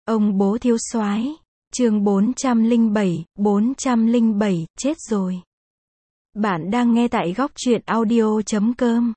Ông bố thiếu soái. Chương 407, chết rồi. Bạn đang nghe tại góc truyện audio.com.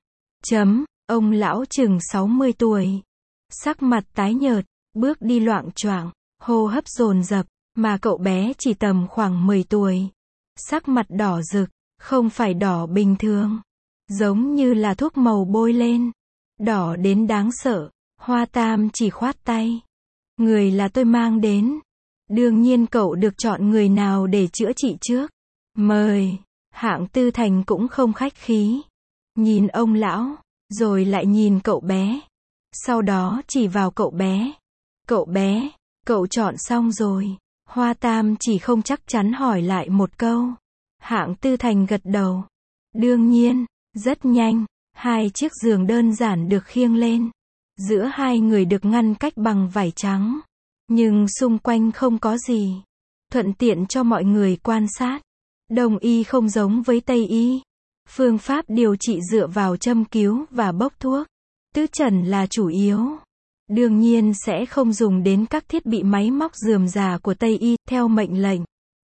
Ông lão chừng 60 tuổi. Sắc mặt tái nhợt, bước đi loạng choạng, hô hấp dồn dập, mà cậu bé chỉ tầm khoảng 10 tuổi. Sắc mặt đỏ rực, không phải đỏ bình thường. Giống như là thuốc màu bôi lên. Đỏ đến đáng sợ. Hoa Tam chỉ khoát tay. Người là tôi mang đến. Đương nhiên cậu được chọn người nào để chữa trị trước. Mời. Hạng Tư Thành cũng không khách khí. Nhìn ông lão, rồi lại nhìn cậu bé. Sau đó chỉ vào cậu bé. Cậu bé, cậu chọn xong rồi. Hoa Tam chỉ không chắc chắn hỏi lại một câu. Hạng Tư Thành gật đầu. Đương nhiên, rất nhanh, hai chiếc giường đơn giản được khiêng lên. Giữa hai người được ngăn cách bằng vải trắng. Nhưng xung quanh không có gì. Thuận tiện cho mọi người quan sát. Đông y không giống với Tây y. Phương pháp điều trị dựa vào châm cứu và bốc thuốc. Tứ trần là chủ yếu. Đương nhiên sẽ không dùng đến các thiết bị máy móc rườm rà của Tây y, theo mệnh lệnh.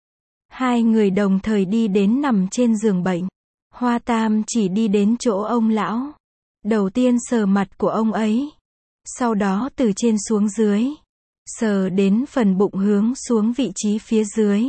Hai người đồng thời đi đến nằm trên giường bệnh. Hoa Tam chỉ đi đến chỗ ông lão. Đầu tiên sờ mặt của ông ấy. Sau đó từ trên xuống dưới. Sờ đến phần bụng hướng xuống vị trí phía dưới.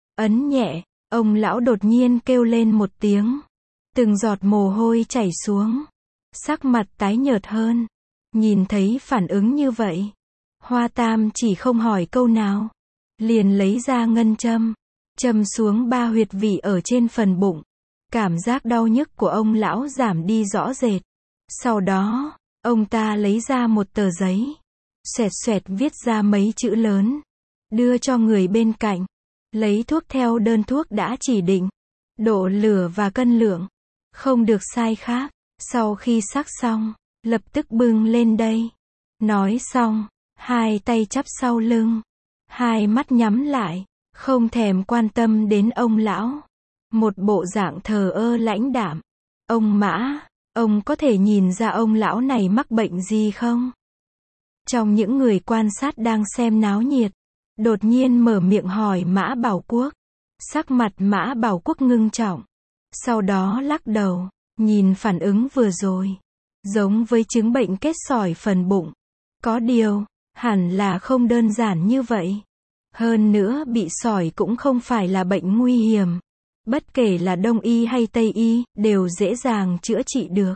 Ấn nhẹ, ông lão đột nhiên kêu lên một tiếng. Từng giọt mồ hôi chảy xuống. Sắc mặt tái nhợt hơn. Nhìn thấy phản ứng như vậy. Hoa Tam chỉ không hỏi câu nào. Liền lấy ra ngân châm. Châm xuống 3 huyệt vị ở trên phần bụng. Cảm giác đau nhức của ông lão giảm đi rõ rệt. Sau đó, ông ta lấy ra một tờ giấy. Xoẹt xoẹt viết ra mấy chữ lớn. Đưa cho người bên cạnh. Lấy thuốc theo đơn thuốc đã chỉ định. Độ lửa và cân lượng. Không được sai khác. Sau khi sắc xong, lập tức bưng lên đây. Nói xong, hai tay chắp sau lưng. Hai mắt nhắm lại. Không thèm quan tâm đến ông lão. Một bộ dạng thờ ơ lãnh đạm. Ông Mã, ông có thể nhìn ra ông lão này mắc bệnh gì không? Trong những người quan sát đang xem náo nhiệt, đột nhiên mở miệng hỏi Mã Bảo Quốc. Sắc mặt Mã Bảo Quốc ngưng trọng. Sau đó lắc đầu, nhìn phản ứng vừa rồi. Giống với chứng bệnh kết sỏi phần bụng. Có điều, hẳn là không đơn giản như vậy. Hơn nữa bị sỏi cũng không phải là bệnh nguy hiểm. Bất kể là Đông y hay Tây y, đều dễ dàng chữa trị được.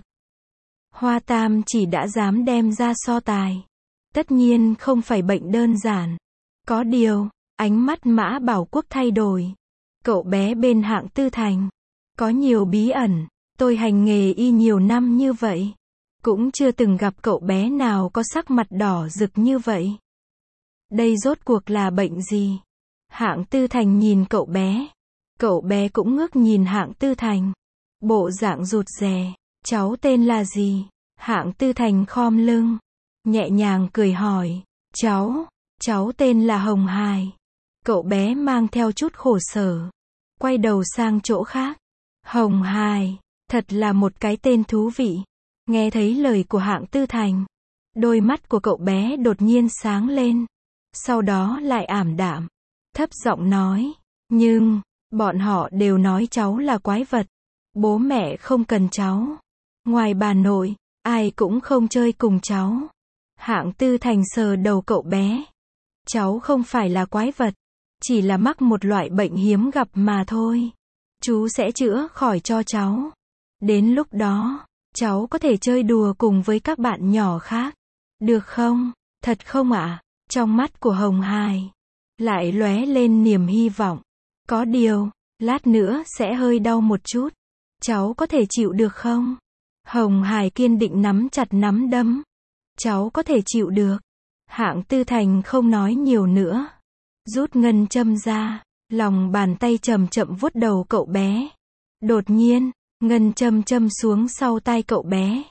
Hoa Tam chỉ đã dám đem ra so tài. Tất nhiên không phải bệnh đơn giản. Có điều, ánh mắt Mã Bảo Quốc thay đổi. Cậu bé bên Hạng Tư Thành. Có nhiều bí ẩn. Tôi hành nghề y nhiều năm như vậy. Cũng chưa từng gặp cậu bé nào có sắc mặt đỏ rực như vậy. Đây rốt cuộc là bệnh gì? Hạng Tư Thành nhìn cậu bé. Cậu bé cũng ngước nhìn Hạng Tư Thành. Bộ dạng rụt rè. Cháu tên là gì? Hạng Tư Thành khom lưng. Nhẹ nhàng cười hỏi. Cháu tên là Hồng Hài. Cậu bé mang theo chút khổ sở. Quay đầu sang chỗ khác. Hồng Hài. Thật là một cái tên thú vị. Nghe thấy lời của Hạng Tư Thành. Đôi mắt của cậu bé đột nhiên sáng lên. Sau đó lại ảm đạm. Thấp giọng nói. Nhưng, bọn họ đều nói cháu là quái vật. Bố mẹ không cần cháu. Ngoài bà nội, ai cũng không chơi cùng cháu. Hạng Tư Thành sờ đầu cậu bé. Cháu không phải là quái vật. Chỉ là mắc một loại bệnh hiếm gặp mà thôi. Chú sẽ chữa khỏi cho cháu. Đến lúc đó, cháu có thể chơi đùa cùng với các bạn nhỏ khác. Được không? Thật không ạ? Trong mắt của Hồng Hài lại lóe lên niềm hy vọng. Có điều, lát nữa sẽ hơi đau một chút. Cháu có thể chịu được không? Hồng Hài kiên định nắm chặt nắm đấm. Cháu có thể chịu được. Hạng Tư Thành không nói nhiều nữa. Rút ngân châm ra. Lòng bàn tay chậm chậm vuốt đầu cậu bé. Đột nhiên, ngân châm châm xuống sau tai cậu bé.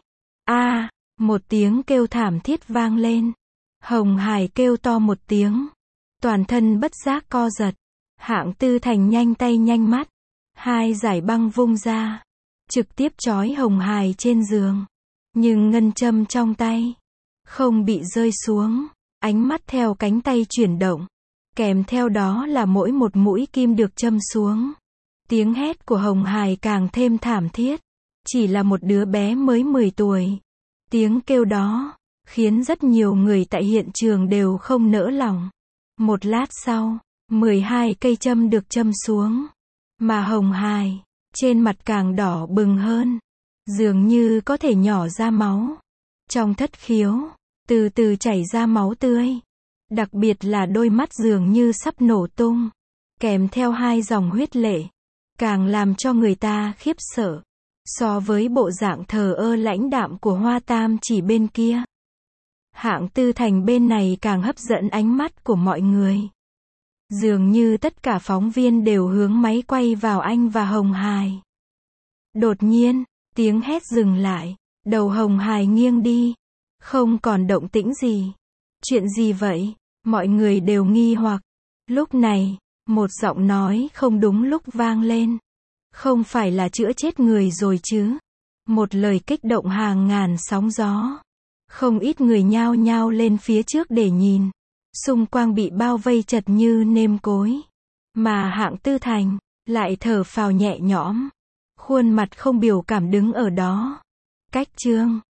Một tiếng kêu thảm thiết vang lên. Hồng Hài kêu to một tiếng. Toàn thân bất giác co giật. Hạng Tư Thành nhanh tay nhanh mắt. Hai dải băng vung ra. Trực tiếp trói Hồng Hài trên giường. Nhưng ngân châm trong tay không bị rơi xuống. Ánh mắt theo cánh tay chuyển động. Kèm theo đó là mỗi một mũi kim được châm xuống. Tiếng hét của Hồng Hải càng thêm thảm thiết. Chỉ là một đứa bé mới 10 tuổi. Tiếng kêu đó khiến rất nhiều người tại hiện trường đều không nỡ lòng. Một lát sau, 12 cây châm được châm xuống. Mà Hồng Hải, trên mặt càng đỏ bừng hơn. Dường như có thể nhỏ ra máu. Trong thất khiếu, từ từ chảy ra máu tươi. Đặc biệt là đôi mắt dường như sắp nổ tung. Kèm theo 2 dòng huyết lệ. Càng làm cho người ta khiếp sợ. So với bộ dạng thờ ơ lãnh đạm của Hoa Tam Chỉ bên kia. Hạng Tư Thành bên này càng hấp dẫn ánh mắt của mọi người. Dường như tất cả phóng viên đều hướng máy quay vào anh và Hồng Hải. Đột nhiên, tiếng hét dừng lại. Đầu Hồng Hải nghiêng đi. Không còn động tĩnh gì. Chuyện gì vậy? Mọi người đều nghi hoặc. Lúc này, một giọng nói không đúng lúc vang lên. Không phải là chữa chết người rồi chứ? Một lời kích động hàng ngàn sóng gió. Không ít người nhao nhao lên phía trước để nhìn. Xung quanh bị bao vây chật như nêm cối. Mà Hạng Tư Thành lại thở phào nhẹ nhõm. Khuôn mặt không biểu cảm đứng ở đó. Cách chương